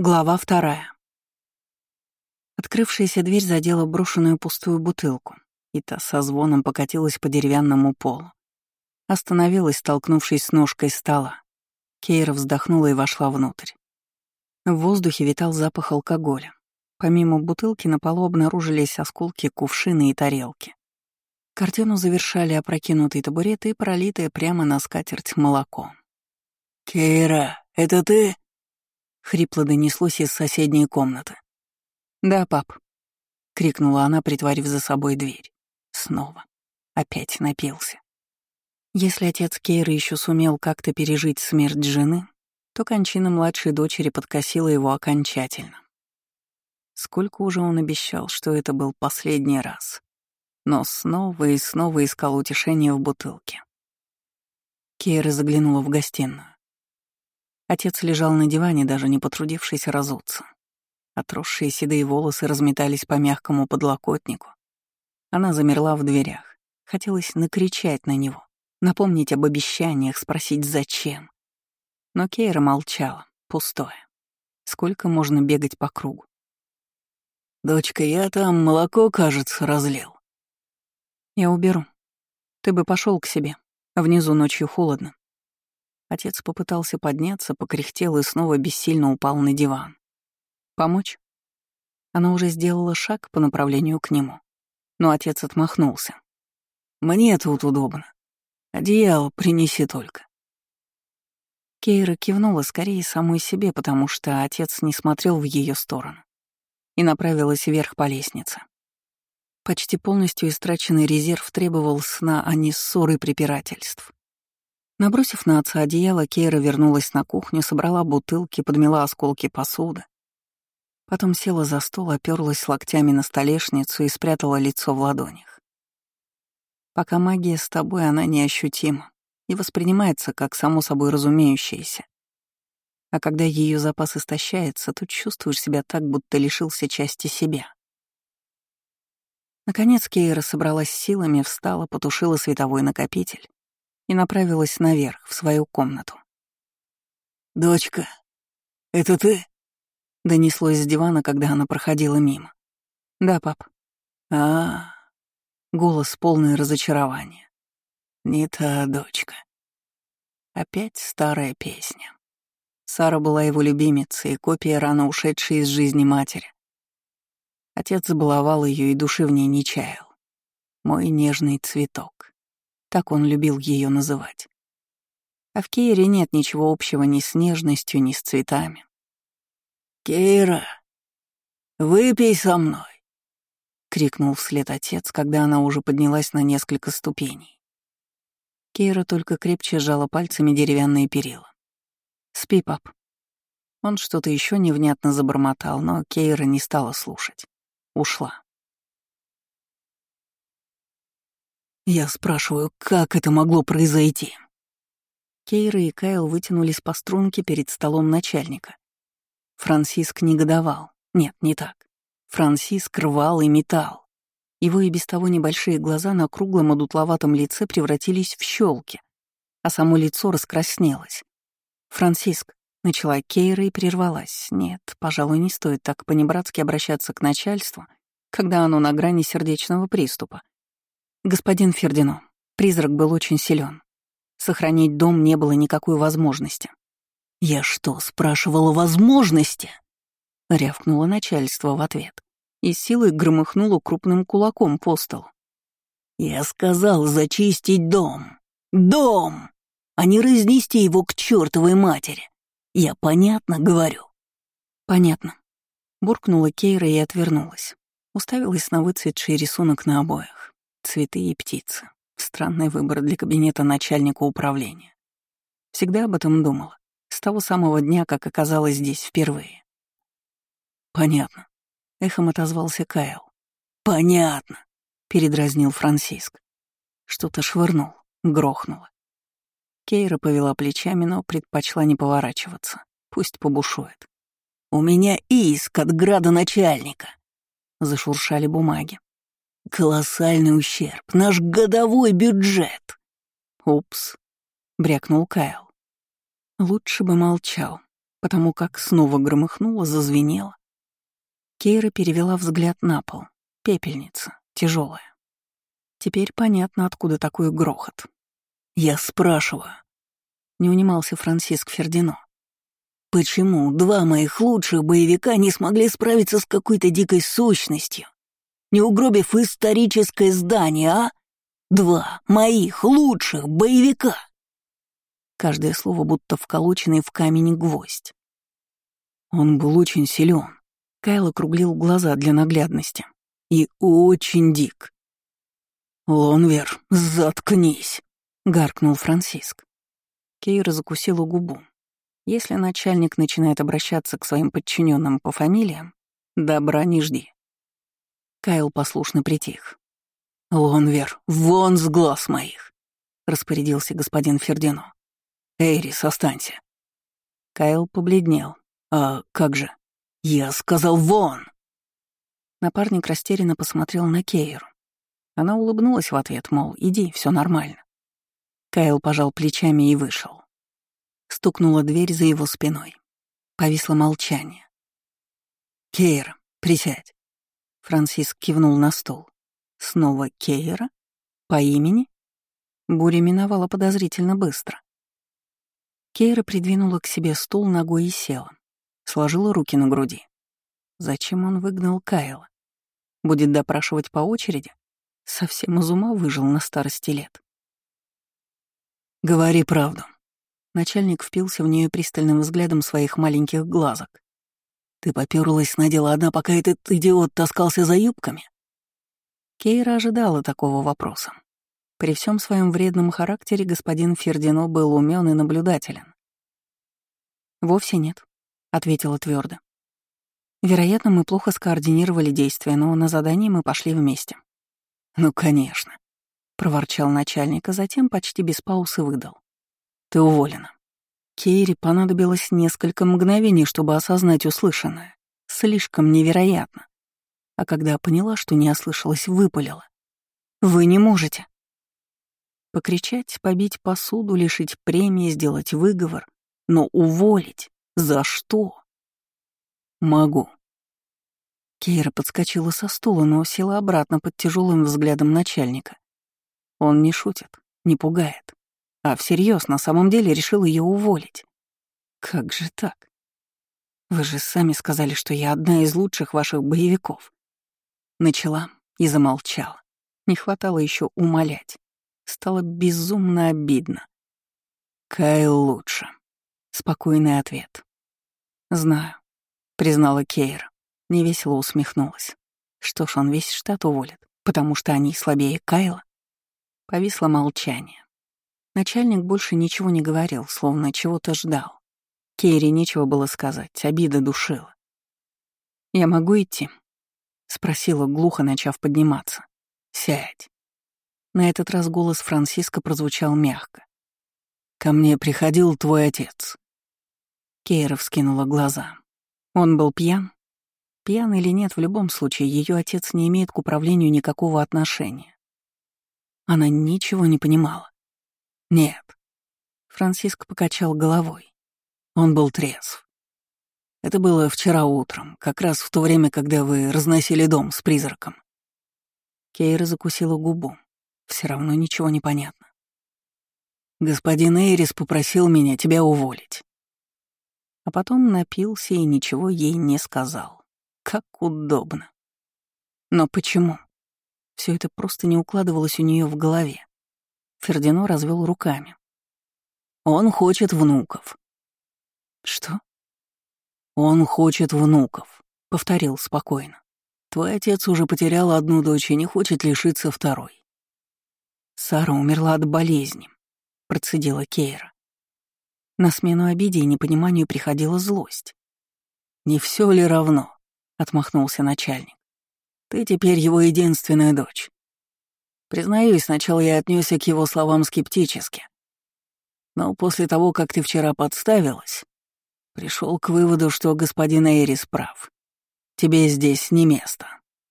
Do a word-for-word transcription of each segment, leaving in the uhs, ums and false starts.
Глава вторая. Открывшаяся дверь задела брошенную пустую бутылку, и та со звоном покатилась по деревянному полу. Остановилась, столкнувшись с ножкой стола. Кейра вздохнула и вошла внутрь. В воздухе витал запах алкоголя. Помимо бутылки на полу обнаружились осколки кувшины и тарелки. Картину завершали опрокинутый табурет и пролитое прямо на скатерть молоко. «Кейра, это ты?» — хрипло донеслось из соседней комнаты. «Да, пап», — крикнула она, притворив за собой дверь. Снова. Опять напился. Если отец Кейры еще сумел как-то пережить смерть жены, то кончина младшей дочери подкосила его окончательно. Сколько уже он обещал, что это был последний раз, но снова и снова искал утешение в бутылке. Кейра заглянула в гостиную. Отец лежал на диване, даже не потрудившись разуться. Отросшие седые волосы разметались по мягкому подлокотнику. Она замерла в дверях. Хотелось накричать на него, напомнить об обещаниях, спросить «зачем?». Но Кейра молчала, пустое. Сколько можно бегать по кругу? «Дочка, я там молоко, кажется, разлил». «Я уберу. Ты бы пошел к себе. Внизу ночью холодно». Отец попытался подняться, покряхтел и снова бессильно упал на диван. «Помочь?» Она уже сделала шаг по направлению к нему, но отец отмахнулся. «Мне тут удобно. Одеяло принеси только». Кейра кивнула скорее самой себе, потому что отец не смотрел в ее сторону, и направилась вверх по лестнице. Почти полностью истраченный резерв требовал сна, а не ссор и препирательств. Набросив на отца одеяло, Кейра вернулась на кухню, собрала бутылки, подмела осколки посуды. Потом села за стол, оперлась локтями на столешницу и спрятала лицо в ладонях. Пока магия с тобой, она неощутима и воспринимается как само собой разумеющееся. А когда ее запас истощается, то чувствуешь себя так, будто лишился части себя. Наконец Кейра собралась силами, встала, потушила световой накопитель и направилась наверх, в свою комнату. «Дочка, это ты?» — донеслось с дивана, когда она проходила мимо. «Да, пап». а Голос полный разочарования. «Не та дочка». Опять старая песня. Сара была его любимицей, копия рано ушедшей из жизни матери. Отец забаловал ее и души в ней не чаял. «Мой нежный цветок». Так он любил ее называть. А в Кейре нет ничего общего ни с нежностью, ни с цветами. «Кейра, выпей со мной!» — крикнул вслед отец, когда она уже поднялась на несколько ступеней. Кейра только крепче сжала пальцами деревянные перила. «Спи, пап». Он что-то еще невнятно забормотал, но Кейра не стала слушать. Ушла. Я спрашиваю, как это могло произойти? Кейра и Кайл вытянулись по струнке перед столом начальника. Франсиск негодовал. Нет, не так. Франсиск рвал и метал. Его и без того небольшие глаза на круглом одутловатом лице превратились в щелки, а само лицо раскраснелось. «Франсиск», — начала Кейра и прервалась. Нет, пожалуй, не стоит так понебратски обращаться к начальству, когда оно на грани сердечного приступа. «Господин Фердино, призрак был очень силен. Сохранить дом не было никакой возможности». «Я что, спрашивала возможности?» — рявкнуло начальство в ответ и силой громыхнуло крупным кулаком по столу. «Я сказал зачистить дом. Дом! А не разнести его к чертовой матери. Я понятно говорю?» «Понятно», — буркнула Кейра и отвернулась. Уставилась на выцветший рисунок на обоях. Цветы и птицы. Странный выбор для кабинета начальника управления. Всегда об этом думала. С того самого дня, как оказалась здесь впервые. «Понятно», — эхом отозвался Кайл. «Понятно», — передразнил Франсиск. Что-то швырнул, грохнуло. Кейра повела плечами, но предпочла не поворачиваться. Пусть побушует. «У меня иск от градоначальника», — зашуршали бумаги. «Колоссальный ущерб, наш годовой бюджет». «Упс», — брякнул Кайл. Лучше бы молчал. потому как снова громыхнуло, зазвенело. Кейра перевела взгляд на пол. Пепельница, тяжелая. Теперь понятно, откуда такой грохот. «Я спрашиваю», — не унимался Франсиск Фердино. «Почему два моих лучших боевика не смогли справиться с какой-то дикой сущностью, не угробив историческое здание, а? Два моих лучших боевика!» Каждое слово будто вколоченный в камень гвоздь. Он был очень силен. Кайл округлил глаза для наглядности. И очень дик. «Лонвер, заткнись!» — гаркнул Франсиск. Кейра закусила губу. Если начальник начинает обращаться к своим подчиненным по фамилиям, добра не жди. Кайл послушно притих. «Лонвер, вон с глаз моих!» — распорядился господин Фердино. «Эйрис, останься». Кайл побледнел. «А как же? Я сказал вон!» Напарник растерянно посмотрел на Кейру. Она улыбнулась в ответ, мол, иди, все нормально. Кайл пожал плечами и вышел. Стукнула дверь за его спиной. Повисло молчание. «Кейра, присядь». Франсиск кивнул на стул. Снова Кейра? По имени? Буря миновала подозрительно быстро. Кейра придвинула к себе стул ногой и села. Сложила руки на груди. Зачем он выгнал Кайла? Будет допрашивать по очереди? Совсем из ума выжил на старости лет. «Говори правду». Начальник впился в нее пристальным взглядом своих маленьких глазок. «Ты попёрлась на дело одна, пока этот идиот таскался за юбками?» Кейра ожидала такого вопроса. При всем своем вредном характере господин Фердино был умен и наблюдателен. «Вовсе нет», — ответила твердо. «Вероятно, мы плохо скоординировали действия, но на задание мы пошли вместе». «Ну, конечно», — проворчал начальник, а затем почти без паузы выдал. «Ты уволена». Кейре понадобилось несколько мгновений, чтобы осознать услышанное. Слишком невероятно. А когда поняла, что не ослышалась, выпалила. «Вы не можете». Покричать, побить посуду, лишить премии, сделать выговор. Но уволить? За что? «Могу». Кейра подскочила со стула, но села обратно под тяжелым взглядом начальника. Он не шутит, не пугает, а всерьез на самом деле решил ее уволить. Как же так? Вы же сами сказали, что я одна из лучших ваших боевиков. Начала и замолчала. Не хватало еще умолять. Стало безумно обидно. «Кайл лучше», — спокойный ответ. «Знаю», — признала Кейра. Невесело усмехнулась. Что ж, он весь штат уволит, потому что они слабее Кайла. Повисло молчание. Начальник больше ничего не говорил, словно чего-то ждал. Кейре нечего было сказать, обида душила. «Я могу идти?» — спросила глухо, начав подниматься. «Сядь». На этот раз голос Франциска прозвучал мягко. «Ко мне приходил твой отец». Кейра вскинула глаза. Он был пьян? Пьян или нет, в любом случае, ее отец не имеет к управлению никакого отношения. Она ничего не понимала. «Нет». Франциск покачал головой. Он был трезв. Это было вчера утром, как раз в то время, когда вы разносили дом с призраком. Кейра закусила губу. Все равно ничего не понятно. Господин Эйрис попросил меня тебя уволить. А потом напился и ничего ей не сказал. Как удобно. Но почему? Все это просто не укладывалось у нее в голове. Фердино развел руками. Он хочет внуков. Что? Он хочет внуков, повторил спокойно. Твой отец уже потерял одну дочь и не хочет лишиться второй. Сара умерла от болезни, процедила Кейра. На смену обиде и непониманию приходила злость. «Не все ли равно?» — отмахнулся начальник. «Ты теперь его единственная дочь. Признаюсь, сначала я отнесся к его словам скептически. Но после того, как ты вчера подставилась, пришел к выводу, что господин Эйрис прав. Тебе здесь не место».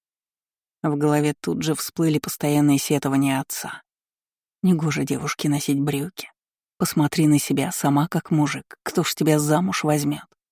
В голове тут же всплыли постоянные сетования отца. Негоже девушке носить брюки. Посмотри на себя, сама как мужик. Кто ж тебя замуж возьмет?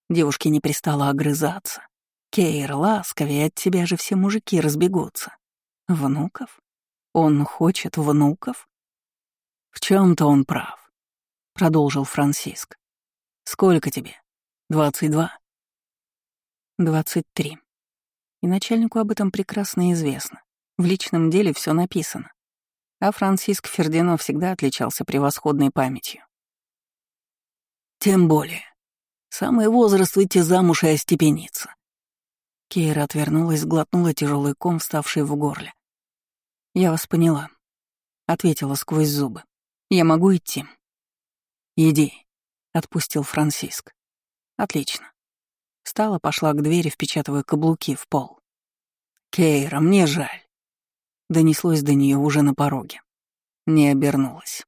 Девушке не пристало огрызаться. Кейр, ласковее, от тебя же все мужики разбегутся. Внуков? Он хочет внуков? В чем-то он прав, продолжил Франциск. Сколько тебе? Двадцать два? Двадцать три. И начальнику об этом прекрасно известно. В личном деле все написано. А Франциск Фердино всегда отличался превосходной памятью. Тем более. Самый возраст выйти замуж и остепениться. Кейра отвернулась, сглотнула тяжелый ком, вставший в горле. «Я вас поняла», — ответила сквозь зубы. «Я могу идти?» «Иди», — отпустил Франциск. «Отлично». Встала, пошла к двери, впечатывая каблуки в пол. «Кейра, мне жаль», — донеслось до нее уже на пороге. Не обернулась.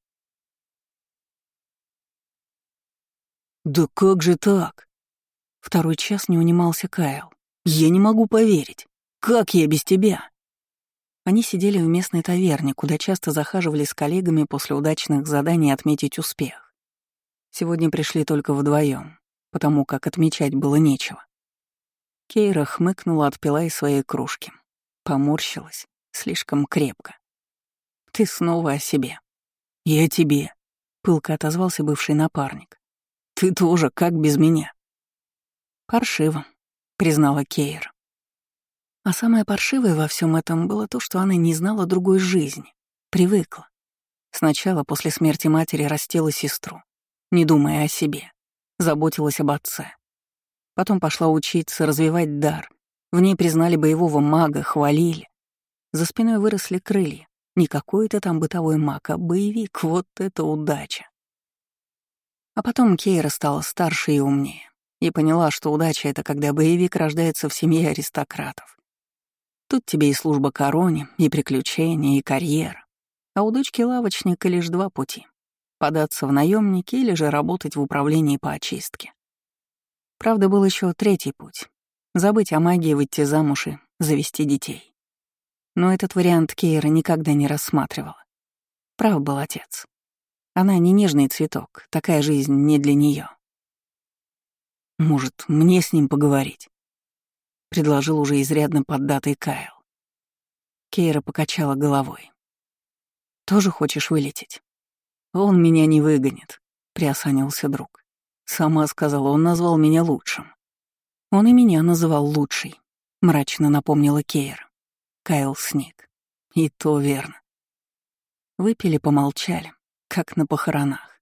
«Да как же так?» Второй час не унимался Кайл. «Я не могу поверить. Как я без тебя?» Они сидели в местной таверне, куда часто захаживали с коллегами после удачных заданий отметить успех. Сегодня пришли только вдвоем, потому как отмечать было нечего. Кейра хмыкнула, отпила из своей кружки. Поморщилась, слишком крепко. «Ты снова о себе». «И о тебе», — пылко отозвался бывший напарник. «Ты тоже, как без меня?» «Паршиво», — признала Кейра. А самое паршивое во всем этом было то, что она не знала другой жизни, привыкла. Сначала после смерти матери растила сестру, не думая о себе, заботилась об отце. Потом пошла учиться, развивать дар. В ней признали боевого мага, хвалили. За спиной выросли крылья. Не какой-то там бытовой маг, а боевик. Вот это удача. А потом Кейра стала старше и умнее. И поняла, что удача — это когда боевик рождается в семье аристократов. Тут тебе и служба короне, и приключения, и карьера. А у дочки лавочника лишь два пути — податься в наемники или же работать в управлении по очистке. Правда, был еще третий путь — забыть о магии, выйти замуж и завести детей. Но этот вариант Кейра никогда не рассматривала. Прав был отец. Она не нежный цветок, такая жизнь не для нее. «Может, мне с ним поговорить?» — предложил уже изрядно поддатый Кайл. Кейра покачала головой. «Тоже хочешь вылететь?» «Он меня не выгонит», — приосанился друг. Сама сказала, он назвал меня лучшим. «Он и меня называл лучшей», — мрачно напомнила Кейра. Кайл сник. И то верно. Выпили, помолчали, как на похоронах.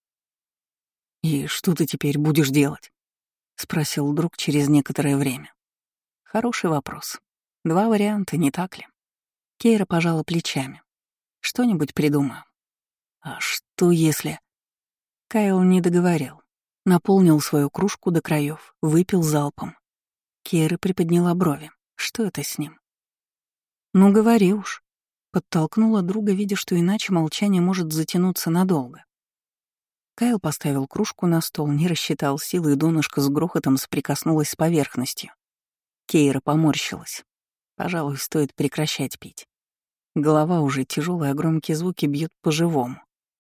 «И что ты теперь будешь делать?» — спросил друг через некоторое время. Хороший вопрос. Два варианта, не так ли? Кейра пожала плечами. Что-нибудь придумаю. А что если... Кайл не договорил. Наполнил свою кружку до краев, выпил залпом. Кейра приподняла брови. Что это с ним? «Ну, говори уж», — подтолкнула друга, видя, что иначе молчание может затянуться надолго. Кайл поставил кружку на стол, не рассчитал силы, и донышко с грохотом соприкоснулось с поверхностью. Кейра поморщилась. Пожалуй, стоит прекращать пить. Голова уже тяжелая, а громкие звуки бьют по-живому.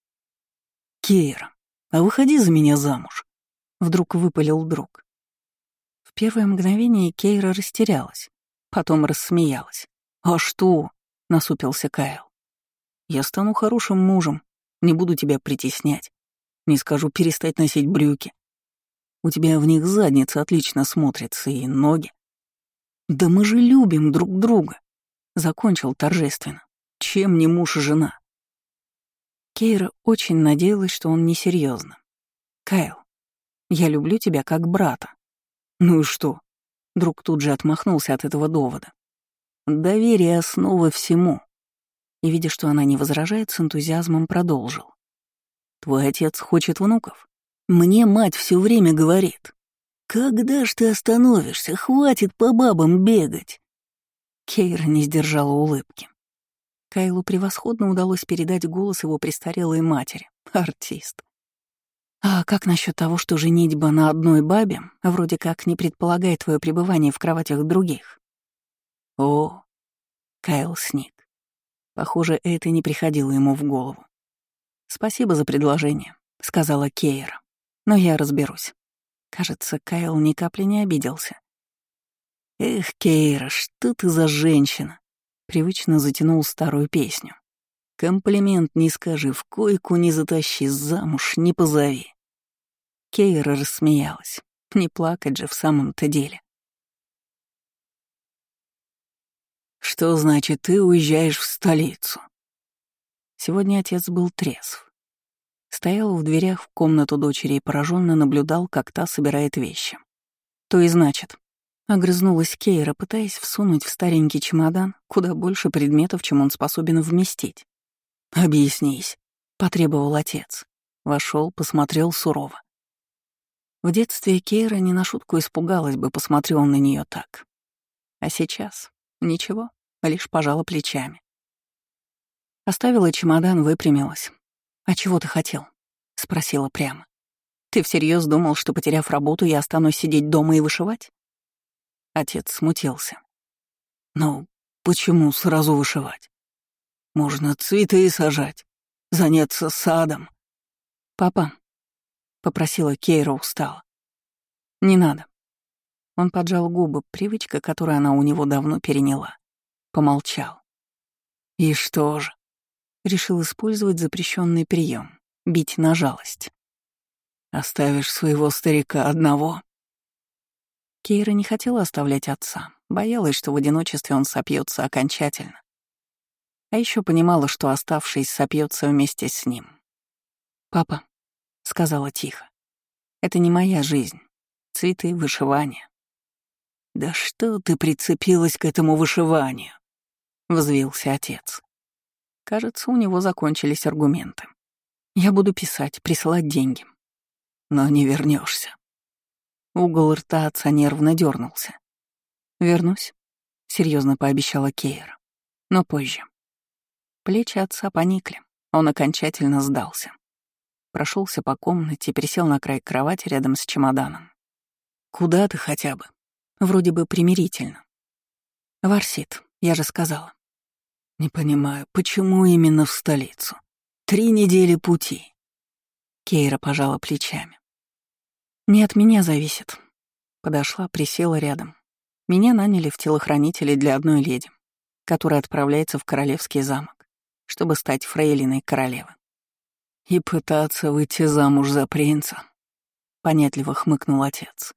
«Кейра, а выходи за меня замуж», — вдруг выпалил друг. В первое мгновение Кейра растерялась, потом рассмеялась. «А что?» — насупился Кайл. «Я стану хорошим мужем, не буду тебя притеснять. Не скажу перестать носить брюки. У тебя в них задница отлично смотрится и ноги. Да мы же любим друг друга», — закончил торжественно. «Чем не муж и жена?» Кейра очень надеялась, что он несерьезно. «Кайл, я люблю тебя как брата». «Ну и что?» Друг тут же отмахнулся от этого довода. «Доверие — основа всему». И, видя, что она не возражает, с энтузиазмом продолжил. «Твой отец хочет внуков? Мне мать все время говорит. Когда ж ты остановишься? Хватит по бабам бегать!» Кейра не сдержала улыбки. Кайлу превосходно удалось передать голос его престарелой матери. Артист. «А как насчет того, что женитьба на одной бабе вроде как не предполагает твое пребывание в кроватях других?» «О!» — Кайл сник. Похоже, это не приходило ему в голову. «Спасибо за предложение», — сказала Кейра. «Но я разберусь. Кажется, Кайл ни капли не обиделся. «Эх, Кейра, что ты за женщина?» Привычно затянул старую песню. «Комплимент не скажи, в койку не затащи, замуж не позови». Кейра рассмеялась. Не плакать же в самом-то деле. «Что значит, ты уезжаешь в столицу?» Сегодня отец был трезв. Стоял в дверях в комнату дочери и пораженно наблюдал, как та собирает вещи. «То и значит», — огрызнулась Кейра, пытаясь всунуть в старенький чемодан куда больше предметов, чем он способен вместить. «Объяснись», — потребовал отец. Вошел, посмотрел сурово. В детстве Кейра не на шутку испугалась бы, посмотрел он на нее так. А сейчас ничего, лишь пожала плечами. Оставила чемодан, выпрямилась. «А чего ты хотел?» — спросила прямо. «Ты всерьез думал, что, потеряв работу, я останусь сидеть дома и вышивать?» Отец смутился. «Ну, почему сразу вышивать? Можно цветы сажать, заняться садом». «Папа», — попросила Кейра устало. «Не надо». Он поджал губы, привычка, которую она у него давно переняла. Помолчал. «И что же?» Решил использовать запрещенный прием — бить на жалость. «Оставишь своего старика одного?» Кейра не хотела оставлять отца, боялась, что в одиночестве он сопьется окончательно. А еще понимала, что оставшись сопьется вместе с ним. «Папа», — сказала тихо, — «это не моя жизнь. Цветы, вышивание». «Да что ты прицепилась к этому вышиванию?» — взвился отец. Кажется, у него закончились аргументы. «Я буду писать, присылать деньги». «Но не вернешься. Угол рта отца нервно дернулся. «Вернусь», — серьезно пообещала Кейра. «Но позже». Плечи отца поникли, он окончательно сдался. Прошелся по комнате, пересел на край кровати рядом с чемоданом. «Куда ты хотя бы?» Вроде бы примирительно. «Варсит, я же сказала». «Не понимаю, почему именно в столицу? Три недели пути». Кейра пожала плечами. «Не от меня зависит». Подошла, присела рядом. Меня наняли в телохранители для одной леди, которая отправляется в королевский замок, чтобы стать фрейлиной королевы. «И пытаться выйти замуж за принца», — понятливо хмыкнул отец.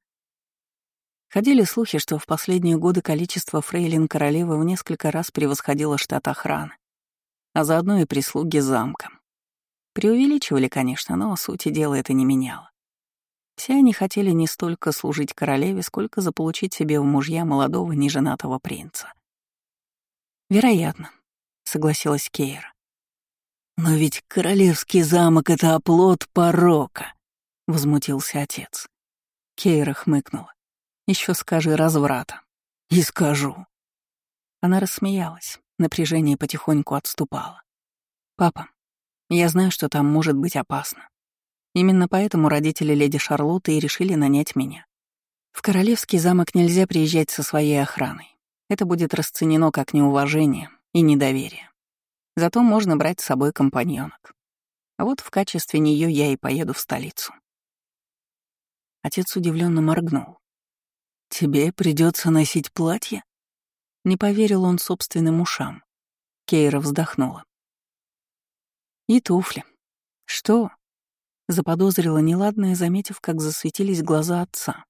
Ходили слухи, что в последние годы количество фрейлин королевы в несколько раз превосходило штат охраны, а заодно и прислуги замка. Преувеличивали, конечно, но сути дела это не меняло. Все они хотели не столько служить королеве, сколько заполучить себе в мужья молодого неженатого принца. «Вероятно», — согласилась Кейра. «Но ведь королевский замок — это оплот порока», — возмутился отец. Кейра хмыкнула. Еще скажи разврата». «И скажу». Она рассмеялась, напряжение потихоньку отступало. «Папа, я знаю, что там может быть опасно. Именно поэтому родители леди Шарлотты и решили нанять меня. В королевский замок нельзя приезжать со своей охраной. Это будет расценено как неуважение и недоверие. Зато можно брать с собой компаньонок. А вот в качестве нее я и поеду в столицу». Отец удивленно моргнул. «Тебе придется носить платье?» Не поверил он собственным ушам. Кейра вздохнула. «И туфли. Что?» Заподозрила неладное, заметив, как засветились глаза отца.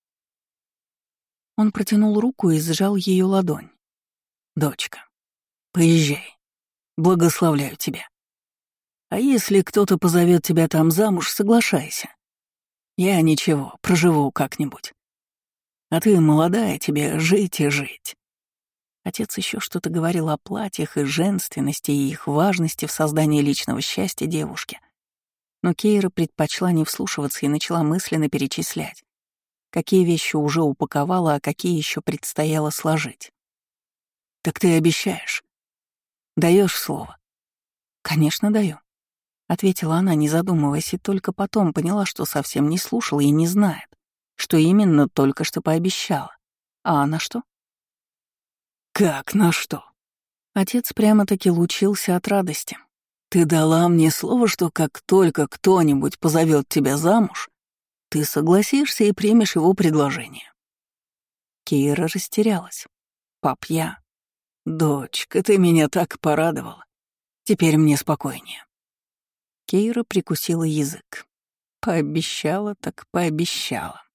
Он протянул руку и сжал ее ладонь. «Дочка, поезжай. Благословляю тебя. А если кто-то позовет тебя там замуж, соглашайся. Я ничего, проживу как-нибудь. А ты молодая, тебе жить и жить». Отец еще что-то говорил о платьях и женственности, и их важности в создании личного счастья девушки. Но Кейра предпочла не вслушиваться и начала мысленно перечислять, какие вещи уже упаковала, а какие еще предстояло сложить. «Так ты обещаешь? Даешь слово?» «Конечно, даю», — ответила она, не задумываясь, и только потом поняла, что совсем не слушала и не знает, что именно только что пообещала. А на что? «Как на что?» Отец прямо-таки лучился от радости. «Ты дала мне слово, что как только кто-нибудь позовет тебя замуж, ты согласишься и примешь его предложение». Кейра растерялась. «Пап, я...» «Дочка, ты меня так порадовала. Теперь мне спокойнее». Кейра прикусила язык. Пообещала так пообещала.